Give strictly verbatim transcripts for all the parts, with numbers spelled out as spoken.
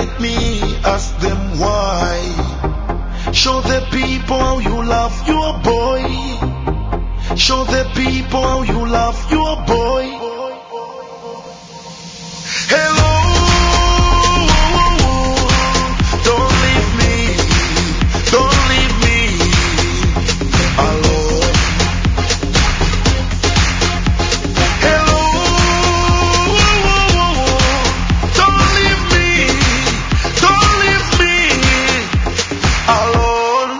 hate me, ask them why. Show the people how you love your boy. Show the people how you love your boy. Hello, don't leave me, don't leave me alone. Hello, don't leave me, don't leave me alone.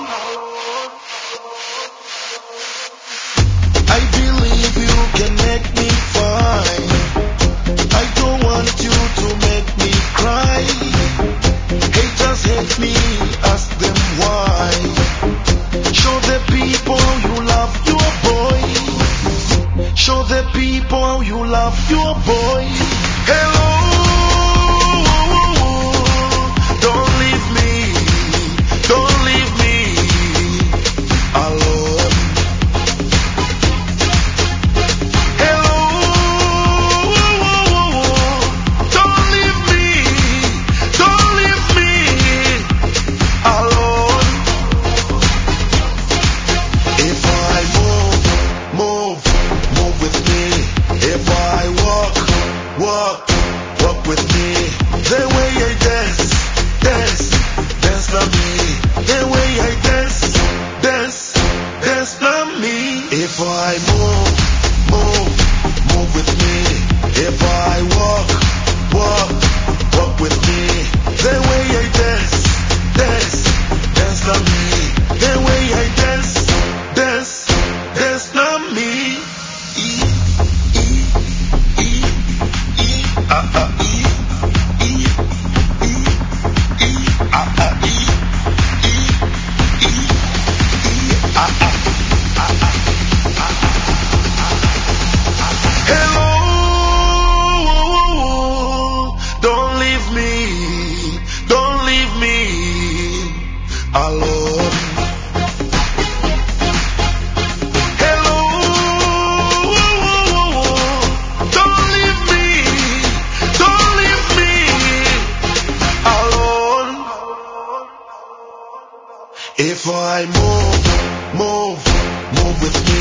I believe you can make me fine. I don't want you to make me cry. Haters hate me, ask them why. Show the people how you love your boy. Show the people how you love your boy. Hello, don't leave me, don't leave me alone. Hello, don't leave me, don't leave me alone. If I move, move, move with me. If I walk, walk, walk with me. The way I dance, dance, dance not me. The way I dance, dance, dance not me. If I move, move, move with me. If I walk, walk, walk with me. The way I dance, dance, dance not me. The way I dance, dance, dance not me. E, e, e, e, ah, ah, e, e, e, e, ah, ah, e, e, e, e, ah, ah, ah, ah. Hello, don't leave me, don't leave me alone. Hello, don't leave me, don't leave me alone. If I move, move, move with me.